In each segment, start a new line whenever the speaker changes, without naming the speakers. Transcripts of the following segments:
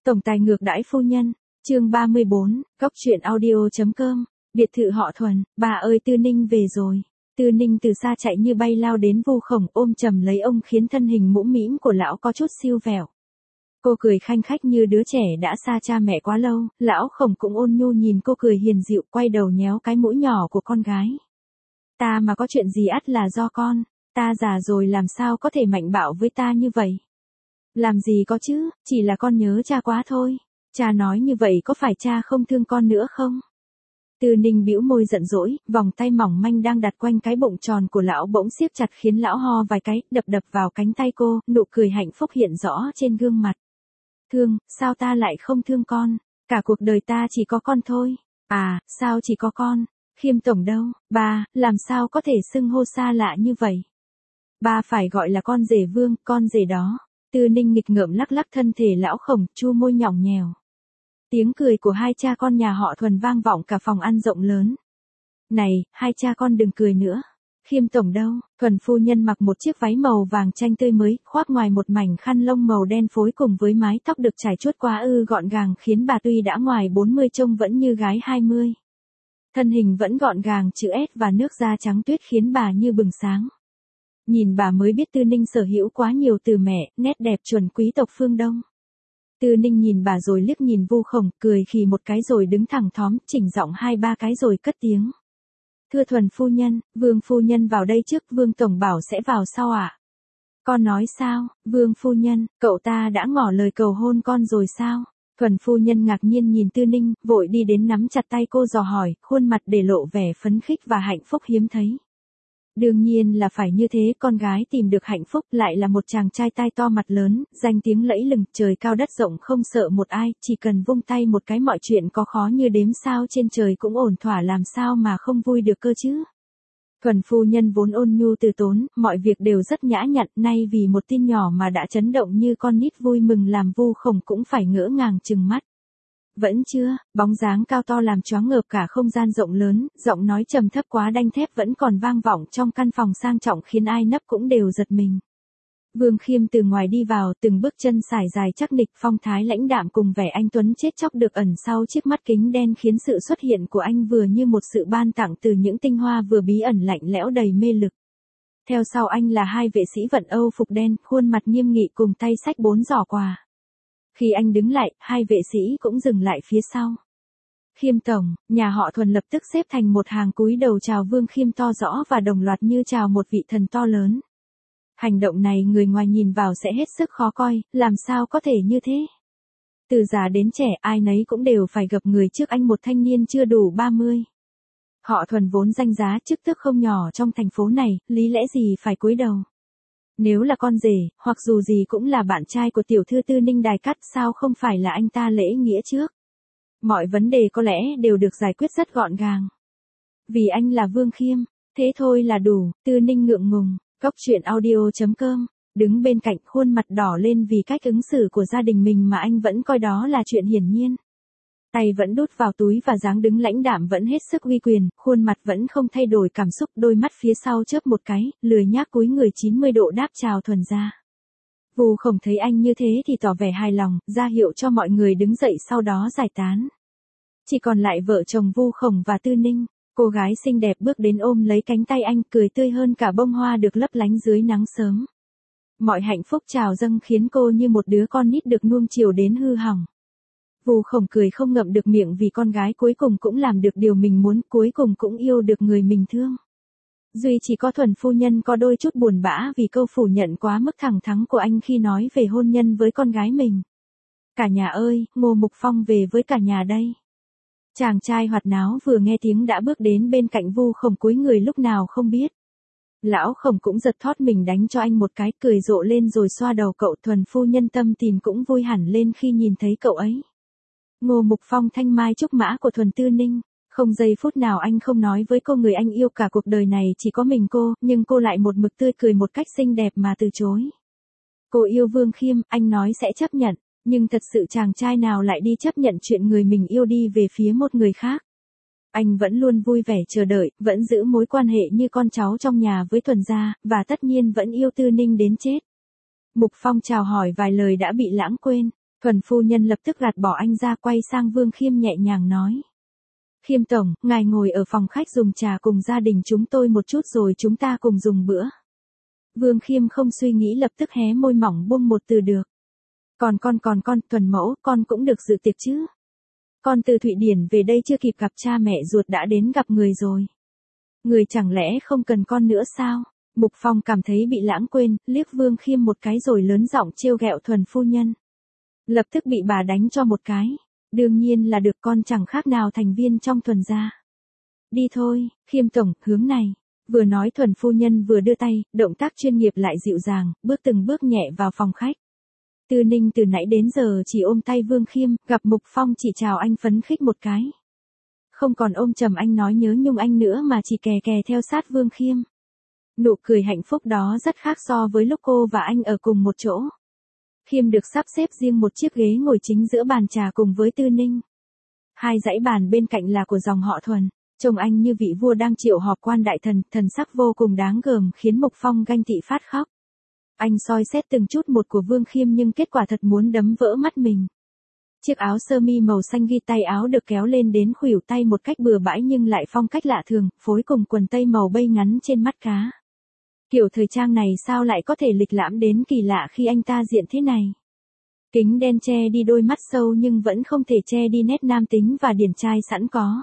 Tổng tài ngược đãi phu nhân, chương 34, góc truyện audio.com, biệt thự họ Thuần, bà ơi Tư Ninh về rồi. Tư Ninh từ xa chạy như bay lao đến Vu Khổng ôm chầm lấy ông khiến thân hình mũm mĩm của lão có chút siêu vẹo. Cô cười khanh khách như đứa trẻ đã xa cha mẹ quá lâu, lão Khổng cũng ôn nhu nhìn cô cười hiền dịu quay đầu nhéo cái mũi nhỏ của con gái. Ta mà có chuyện gì ắt là do con, ta già rồi làm sao có thể mạnh bạo với ta như vậy. Làm gì có chứ, chỉ là con nhớ cha quá thôi. Cha nói như vậy có phải cha không thương con nữa không? Tư Ninh bĩu môi giận dỗi, vòng tay mỏng manh đang đặt quanh cái bụng tròn của lão bỗng siết chặt khiến lão ho vài cái, đập đập vào cánh tay cô, nụ cười hạnh phúc hiện rõ trên gương mặt. Thương, sao ta lại không thương con? Cả cuộc đời ta chỉ có con thôi. À, sao chỉ có con? Khiêm tổng đâu? Ba, làm sao có thể xưng hô xa lạ như vậy? Ba phải gọi là con rể Vương, con rể đó. Tư Ninh nghịch ngợm lắc lắc thân thể lão Khổng, chu môi nhỏng nhèo. Tiếng cười của hai cha con nhà họ Thuần vang vọng cả phòng ăn rộng lớn. Này, hai cha con đừng cười nữa. Khiêm tổng đâu? Thuần phu nhân mặc một chiếc váy màu vàng chanh tươi mới, khoác ngoài một mảnh khăn lông màu đen phối cùng với mái tóc được trải chuốt quá gọn gàng khiến bà tuy đã ngoài 40 trông vẫn như gái 20. Thân hình vẫn gọn gàng chữ S và nước da trắng tuyết khiến bà như bừng sáng. Nhìn bà mới biết Tư Ninh sở hữu quá nhiều từ mẹ, nét đẹp chuẩn quý tộc phương Đông. Tư Ninh nhìn bà rồi liếc nhìn Vu Khổng, cười khì một cái rồi đứng thẳng thóm, chỉnh giọng 2-3 cái rồi cất tiếng. Thưa Thuần phu nhân, Vương phu nhân vào đây trước, Vương tổng bảo sẽ vào sau ạ. Con nói sao, Vương phu nhân, cậu ta đã ngỏ lời cầu hôn con rồi sao? Thuần phu nhân ngạc nhiên nhìn Tư Ninh, vội đi đến nắm chặt tay cô dò hỏi, khuôn mặt để lộ vẻ phấn khích và hạnh phúc hiếm thấy. Đương nhiên là phải như thế, con gái tìm được hạnh phúc lại là một chàng trai tai to mặt lớn, danh tiếng lẫy lừng, trời cao đất rộng không sợ một ai, chỉ cần vung tay một cái mọi chuyện có khó như đếm sao trên trời cũng ổn thỏa làm sao mà không vui được cơ chứ. Thuần phu nhân vốn ôn nhu từ tốn, mọi việc đều rất nhã nhặn, nay vì một tin nhỏ mà đã chấn động như con nít vui mừng làm Vu Khổng cũng phải ngỡ ngàng trừng mắt. Vẫn chưa, bóng dáng cao to làm choáng ngợp cả không gian rộng lớn, giọng nói trầm thấp quá đanh thép vẫn còn vang vọng trong căn phòng sang trọng khiến ai nấp cũng đều giật mình. Vương Khiêm từ ngoài đi vào, từng bước chân sải dài chắc nịch, phong thái lãnh đạm cùng vẻ anh tuấn chết chóc được ẩn sau chiếc mắt kính đen khiến sự xuất hiện của anh vừa như một sự ban tặng từ những tinh hoa vừa bí ẩn lạnh lẽo đầy mê lực. Theo sau anh là hai vệ sĩ vận Âu phục đen, khuôn mặt nghiêm nghị cùng tay xách 4 giỏ quà. Khi anh đứng lại, hai vệ sĩ cũng dừng lại phía sau. Khiêm tổng, nhà họ Thuần lập tức xếp thành một hàng cúi đầu chào Vương Khiêm to rõ và đồng loạt như chào một vị thần to lớn. Hành động này người ngoài nhìn vào sẽ hết sức khó coi, làm sao có thể như thế? Từ già đến trẻ ai nấy cũng đều phải gập người trước anh một thanh niên chưa đủ 30. Họ Thuần vốn danh giá chức tước không nhỏ trong thành phố này, lý lẽ gì phải cúi đầu? Nếu là con rể, hoặc dù gì cũng là bạn trai của tiểu thư Tư Ninh đài cắt sao không phải là anh ta lễ nghĩa trước. Mọi vấn đề có lẽ đều được giải quyết rất gọn gàng. Vì anh là Vương Khiêm, thế thôi là đủ, Tư Ninh ngượng ngùng, góc truyện audio.com, đứng bên cạnh khuôn mặt đỏ lên vì cách ứng xử của gia đình mình mà anh vẫn coi đó là chuyện hiển nhiên. Tay vẫn đút vào túi và dáng đứng lãnh đạm vẫn hết sức uy quyền, khuôn mặt vẫn không thay đổi cảm xúc, đôi mắt phía sau chớp một cái, lười nhác cúi người 90 độ đáp chào Thuần gia. Vu Khổng thấy anh như thế thì tỏ vẻ hài lòng, ra hiệu cho mọi người đứng dậy sau đó giải tán. Chỉ còn lại vợ chồng Vu Khổng và Tư Ninh, cô gái xinh đẹp bước đến ôm lấy cánh tay anh, cười tươi hơn cả bông hoa được lấp lánh dưới nắng sớm. Mọi hạnh phúc trào dâng khiến cô như một đứa con nít được nuông chiều đến hư hỏng. Vu Khổng cười không ngậm được miệng vì con gái cuối cùng cũng làm được điều mình muốn, cuối cùng cũng yêu được người mình thương. Duy chỉ có Thuần phu nhân có đôi chút buồn bã vì câu phủ nhận quá mức thẳng thắn của anh khi nói về hôn nhân với con gái mình. Cả nhà ơi, Ngô Mục Phong về với cả nhà đây. Chàng trai hoạt náo vừa nghe tiếng đã bước đến bên cạnh Vu Khổng cúi người lúc nào không biết. Lão Khổng cũng giật thót mình đánh cho anh một cái, cười rộ lên rồi xoa đầu cậu. Thuần phu nhân tâm tình cũng vui hẳn lên khi nhìn thấy cậu ấy. Ngô Mục Phong thanh mai trúc mã của Thuần Tư Ninh, không giây phút nào anh không nói với cô người anh yêu cả cuộc đời này chỉ có mình cô, nhưng cô lại một mực tươi cười một cách xinh đẹp mà từ chối. Cô yêu Vương Khiêm, anh nói sẽ chấp nhận, nhưng thật sự chàng trai nào lại đi chấp nhận chuyện người mình yêu đi về phía một người khác. Anh vẫn luôn vui vẻ chờ đợi, vẫn giữ mối quan hệ như con cháu trong nhà với Thuần gia, và tất nhiên vẫn yêu Tư Ninh đến chết. Mục Phong chào hỏi vài lời đã bị lãng quên. Thuần phu nhân lập tức gạt bỏ anh ra, quay sang Vương Khiêm nhẹ nhàng nói. Khiêm tổng, ngài ngồi ở phòng khách dùng trà cùng gia đình chúng tôi một chút rồi chúng ta cùng dùng bữa. Vương Khiêm không suy nghĩ lập tức hé môi mỏng buông một từ được. Còn con, Thuần mẫu, con cũng được dự tiệc chứ. Con từ Thụy Điển về đây chưa kịp gặp cha mẹ ruột đã đến gặp người rồi. Người chẳng lẽ không cần con nữa sao? Mục Phong cảm thấy bị lãng quên, liếc Vương Khiêm một cái rồi lớn giọng trêu ghẹo Thuần phu nhân. Lập tức bị bà đánh cho một cái. Đương nhiên là được, con chẳng khác nào thành viên trong Thuần gia. Đi thôi, Khiêm tổng, hướng này. Vừa nói Thuần phu nhân vừa đưa tay, động tác chuyên nghiệp lại dịu dàng, bước từng bước nhẹ vào phòng khách. Tư Ninh từ nãy đến giờ chỉ ôm tay Vương Khiêm, gặp Mục Phong chỉ chào anh phấn khích một cái. Không còn ôm chầm anh nói nhớ nhung anh nữa mà chỉ kè kè theo sát Vương Khiêm. Nụ cười hạnh phúc đó rất khác so với lúc cô và anh ở cùng một chỗ. Khiêm được sắp xếp riêng một chiếc ghế ngồi chính giữa bàn trà cùng với Tư Ninh. Hai dãy bàn bên cạnh là của dòng họ Thuần. Trông anh như vị vua đang triệu họp quan đại thần, thần sắc vô cùng đáng gờm khiến Mục Phong ganh tị phát khóc. Anh soi xét từng chút một của Vương Khiêm nhưng kết quả thật muốn đấm vỡ mắt mình. Chiếc áo sơ mi màu xanh ghi tay áo được kéo lên đến khuỷu tay một cách bừa bãi nhưng lại phong cách lạ thường, phối cùng quần tây màu bay ngắn trên mắt cá. Kiểu thời trang này sao lại có thể lịch lãm đến kỳ lạ khi anh ta diện thế này. Kính đen che đi đôi mắt sâu nhưng vẫn không thể che đi nét nam tính và điển trai sẵn có.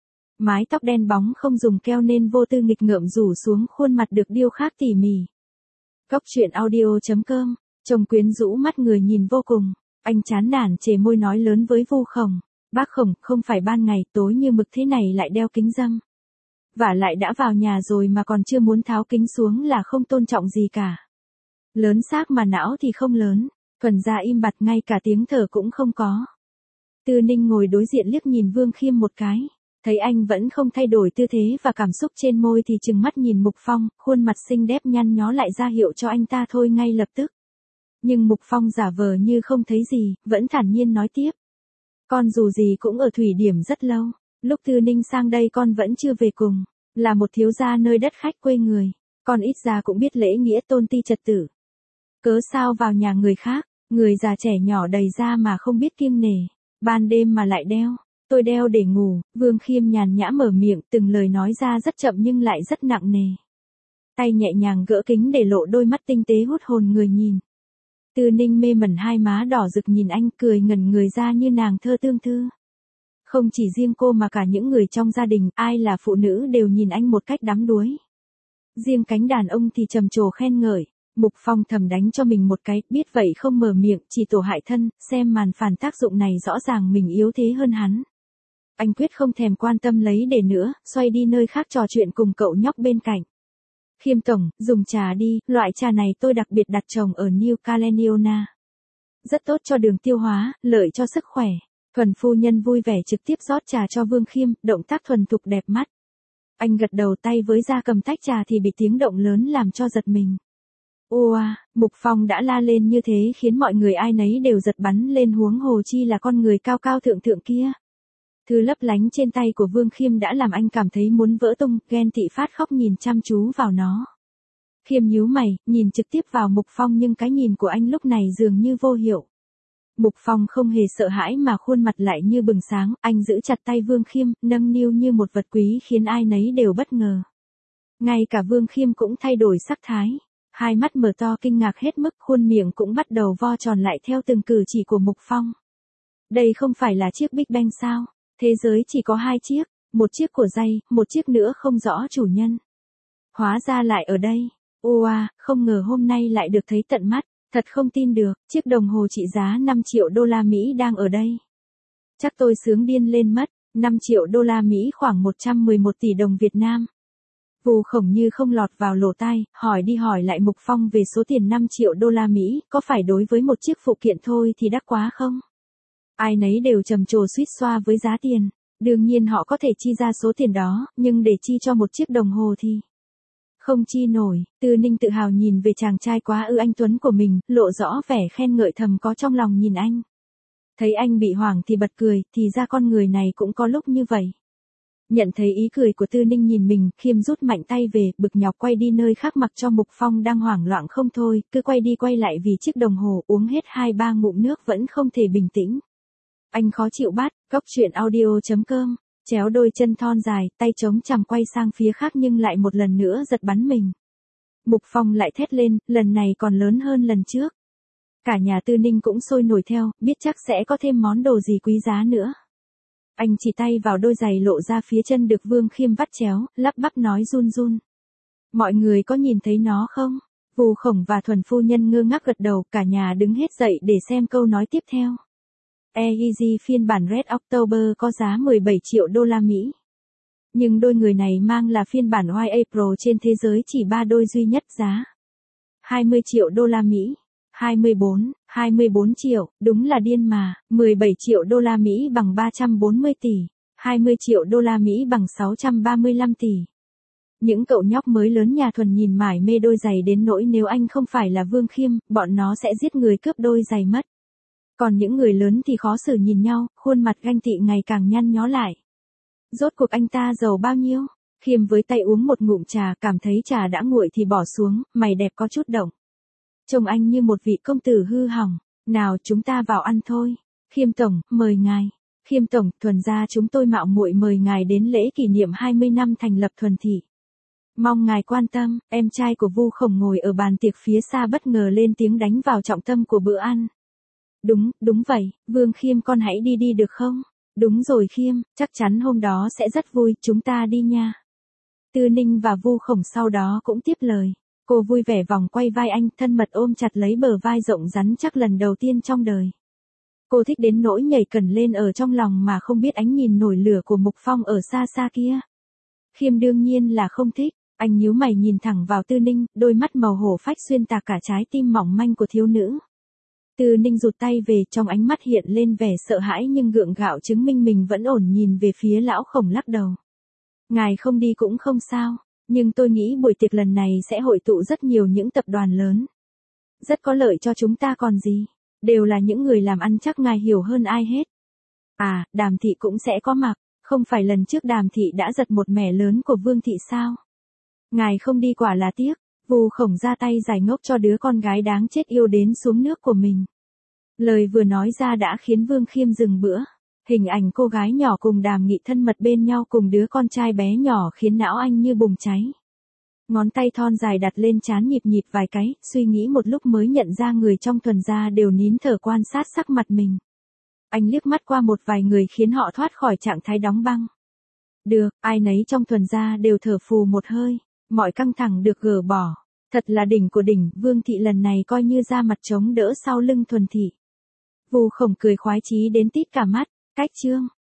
Mái tóc đen bóng không dùng keo nên vô tư nghịch ngợm rủ xuống khuôn mặt được điêu khắc tỉ mỉ. Góc truyện audio.com, trông quyến rũ mắt người nhìn vô cùng. Anh chán nản chề môi nói lớn với Vu Khổng. Bác Khổng, không phải ban ngày tối như mực thế này lại đeo kính râm. Vả lại đã vào nhà rồi mà còn chưa muốn tháo kính xuống là không tôn trọng gì cả. Lớn xác mà não thì không lớn. Thuần ra im bặt ngay cả tiếng thở cũng không có. Tư Ninh ngồi đối diện liếc nhìn Vương Khiêm một cái. Thấy anh vẫn không thay đổi tư thế và cảm xúc trên môi thì trừng mắt nhìn Mục Phong, khuôn mặt xinh đẹp nhăn nhó lại ra hiệu cho anh ta thôi ngay lập tức. Nhưng Mục Phong giả vờ như không thấy gì, vẫn thản nhiên nói tiếp. Con dù gì cũng ở Thủy Điểm rất lâu, lúc Tư Ninh sang đây con vẫn chưa về cùng, là một thiếu gia nơi đất khách quê người, con ít ra cũng biết lễ nghĩa tôn ti trật tự. Cớ sao vào nhà người khác, người già trẻ nhỏ đầy ra mà không biết kiêng nể, ban đêm mà lại đeo. Tôi đeo để ngủ, Vương Khiêm nhàn nhã mở miệng, từng lời nói ra rất chậm nhưng lại rất nặng nề. Tay nhẹ nhàng gỡ kính để lộ đôi mắt tinh tế hút hồn người nhìn. Tư Ninh mê mẩn hai má đỏ rực nhìn anh cười ngẩn người ra như nàng thơ tương thư. Không chỉ riêng cô mà cả những người trong gia đình, ai là phụ nữ đều nhìn anh một cách đắm đuối. Riêng cánh đàn ông thì trầm trồ khen ngợi. Mục Phong thầm đánh cho mình một cái, biết vậy không mở miệng, chỉ tổ hại thân, xem màn phản tác dụng này rõ ràng mình yếu thế hơn hắn. Anh quyết không thèm quan tâm lấy để nữa, xoay đi nơi khác trò chuyện cùng cậu nhóc bên cạnh. Khiêm tổng, dùng trà đi, loại trà này tôi đặc biệt đặt trồng ở New Caledonia. Rất tốt cho đường tiêu hóa, lợi cho sức khỏe. Thuần phu nhân vui vẻ trực tiếp rót trà cho Vương Khiêm, động tác thuần thục đẹp mắt. Anh gật đầu tay với ra cầm tách trà thì bị tiếng động lớn làm cho giật mình. Oa, Mục Phong đã la lên như thế khiến mọi người ai nấy đều giật bắn lên huống hồ chi là con người cao cao thượng thượng kia. Thứ lấp lánh trên tay của Vương Khiêm đã làm anh cảm thấy muốn vỡ tung, ghen tị phát khóc nhìn chăm chú vào nó. Khiêm nhíu mày, nhìn trực tiếp vào Mục Phong nhưng cái nhìn của anh lúc này dường như vô hiệu. Mục Phong không hề sợ hãi mà khuôn mặt lại như bừng sáng, anh giữ chặt tay Vương Khiêm, nâng niu như một vật quý khiến ai nấy đều bất ngờ. Ngay cả Vương Khiêm cũng thay đổi sắc thái. Hai mắt mở to kinh ngạc hết mức, khuôn miệng cũng bắt đầu vo tròn lại theo từng cử chỉ của Mục Phong. Đây không phải là chiếc Big Bang sao? Thế giới chỉ có hai chiếc, một chiếc của Jay, một chiếc nữa không rõ chủ nhân. Hóa ra lại ở đây. Oa, không ngờ hôm nay lại được thấy tận mắt, thật không tin được, chiếc đồng hồ trị giá 5 triệu đô la Mỹ đang ở đây. Chắc tôi sướng điên lên mất, 5 triệu đô la Mỹ khoảng 111 tỷ đồng Việt Nam. Vu Khổng như không lọt vào lỗ tai, hỏi đi hỏi lại Mục Phong về số tiền 5 triệu đô la Mỹ, có phải đối với một chiếc phụ kiện thôi thì đắt quá không? Ai nấy đều trầm trồ suýt xoa với giá tiền, đương nhiên họ có thể chi ra số tiền đó, nhưng để chi cho một chiếc đồng hồ thì không chi nổi. Tư Ninh tự hào nhìn về chàng trai quá ư anh tuấn của mình, lộ rõ vẻ khen ngợi thầm có trong lòng nhìn anh. Thấy anh bị hoảng thì bật cười, thì ra con người này cũng có lúc như vậy. Nhận thấy ý cười của Tư Ninh nhìn mình, Khiêm rút mạnh tay về, bực nhọc quay đi nơi khác mặc cho Mục Phong đang hoảng loạn không thôi, cứ quay đi quay lại vì chiếc đồng hồ, uống hết 2-3 ngụm nước vẫn không thể bình tĩnh. Anh khó chịu bắt, Cóc Truyện Audio.com, chéo đôi chân thon dài, tay chống chằm quay sang phía khác nhưng lại một lần nữa giật bắn mình. Mục Phong lại thét lên, lần này còn lớn hơn lần trước. Cả nhà Tư Ninh cũng sôi nổi theo, biết chắc sẽ có thêm món đồ gì quý giá nữa. Anh chỉ tay vào đôi giày lộ ra phía chân được Vương Khiêm vắt chéo, lắp bắp nói run run. Mọi người có nhìn thấy nó không? Vù Khổng và Thuần phu nhân ngơ ngác gật đầu, cả nhà đứng hết dậy để xem câu nói tiếp theo. Yeezy phiên bản Red October có giá 17 triệu đô la Mỹ. Nhưng đôi người này mang là phiên bản YA Pro trên thế giới chỉ 3 đôi duy nhất giá 20 triệu đô la Mỹ. 24 triệu, đúng là điên mà, 17 triệu đô la Mỹ bằng 340 tỷ, 20 triệu đô la Mỹ bằng 635 tỷ. Những cậu nhóc mới lớn nhà Thuần nhìn mải mê đôi giày đến nỗi nếu anh không phải là Vương Khiêm, bọn nó sẽ giết người cướp đôi giày mất. Còn những người lớn thì khó xử nhìn nhau, khuôn mặt ganh tị ngày càng nhăn nhó lại. Rốt cuộc anh ta giàu bao nhiêu? Khiêm với tay uống một ngụm trà, cảm thấy trà đã nguội thì bỏ xuống, mày đẹp có chút động. Trông anh như một vị công tử hư hỏng. Nào chúng ta vào ăn thôi. Khiêm tổng, mời ngài. Khiêm tổng, Thuần gia chúng tôi mạo muội mời ngài đến lễ kỷ niệm 20 năm thành lập Thuần thị. Mong ngài quan tâm. Em trai của Vu Khổng ngồi ở bàn tiệc phía xa bất ngờ lên tiếng đánh vào trọng tâm của bữa ăn. Đúng vậy, Vương Khiêm con hãy đi được không? Đúng rồi Khiêm, chắc chắn hôm đó sẽ rất vui, chúng ta đi nha. Tư Ninh và Vu Khổng sau đó cũng tiếp lời. Cô vui vẻ vòng quay vai anh, thân mật ôm chặt lấy bờ vai rộng rắn chắc lần đầu tiên trong đời. Cô thích đến nỗi nhảy cẩn lên ở trong lòng mà không biết ánh nhìn nổi lửa của Mục Phong ở xa xa kia. Khiêm đương nhiên là không thích, anh nhíu mày nhìn thẳng vào Tư Ninh, đôi mắt màu hổ phách xuyên tạc cả trái tim mỏng manh của thiếu nữ. Tư Ninh rụt tay về, trong ánh mắt hiện lên vẻ sợ hãi nhưng gượng gạo chứng minh mình vẫn ổn, nhìn về phía lão Khổng lắc đầu. Ngài không đi cũng không sao. Nhưng tôi nghĩ buổi tiệc lần này sẽ hội tụ rất nhiều những tập đoàn lớn. Rất có lợi cho chúng ta còn gì. Đều là những người làm ăn chắc ngài hiểu hơn ai hết. À, Đàm thị cũng sẽ có mặt. Không phải lần trước Đàm thị đã giật một mẻ lớn của Vương thị sao? Ngài không đi quả là tiếc. Vu Khổng ra tay giải ngốc cho đứa con gái đáng chết yêu đến xuống nước của mình. Lời vừa nói ra đã khiến Vương Khiêm dừng bữa. Hình ảnh cô gái nhỏ cùng Đàm Nghị thân mật bên nhau cùng đứa con trai bé nhỏ khiến não anh như bùng cháy. Ngón tay thon dài đặt lên trán nhịp vài cái, suy nghĩ một lúc mới nhận ra người trong Thuần gia đều nín thở quan sát sắc mặt mình. Anh liếc mắt qua một vài người khiến họ thoát khỏi trạng thái đóng băng. Được, ai nấy trong Thuần gia đều thở phù một hơi, mọi căng thẳng được gỡ bỏ. Thật là đỉnh của đỉnh, Vương thị lần này coi như ra mặt chống đỡ sau lưng Thuần thị. Vu Khổng cười khoái chí đến tít cả mắt. Cách chương